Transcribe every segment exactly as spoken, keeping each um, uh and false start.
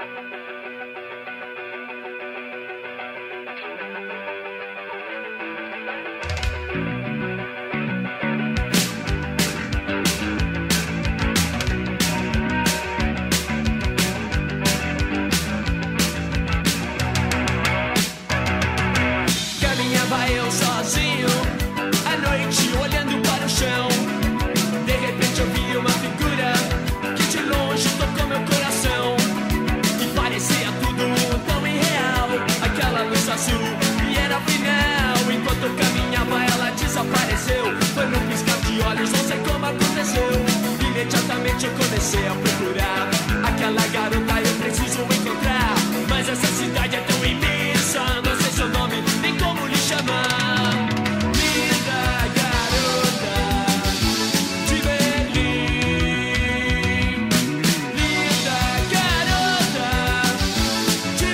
Caminhava eu sozinho à noite, olhando para o chão. De repente eu vi uma figura que de longe tocou meu coração. E parecia tudo tão irreal, aquela luz azul e era o final. Enquanto eu caminhava ela desapareceu. Foi num piscar de olhos, não sei como aconteceu. Imediatamente eu comecei a procurar aquela garota, eu preciso encontrar. Mas essa cidade é tão imensa, não sei seu nome, nem como lhe chamar. Linda garota de Berlim, linda garota de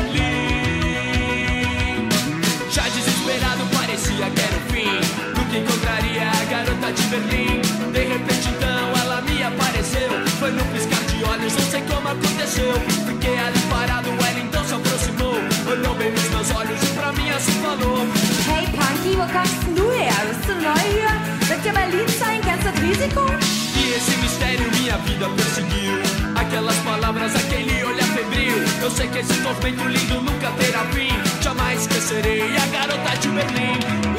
Berlim. Já desesperado parecia que era o fim, nunca encontraria a garota de Berlim. De repente então ela me apareceu. Foi num piscar de olhos, não sei como aconteceu. Fiquei ali parado, ela então se aproximou. Olhou bem nos meus olhos e pra mim assim falou: Hey Punky, wo kommst denn du her? Bist du neu hier? Wird dir Berlin sein? Kennst du das Risiko? E esse mistério minha vida perseguiu. Aquelas palavras, aquele olhar febril. Eu sei que esse tormento lindo nunca terá fim. Jamais esquecerei a garota de Berlim.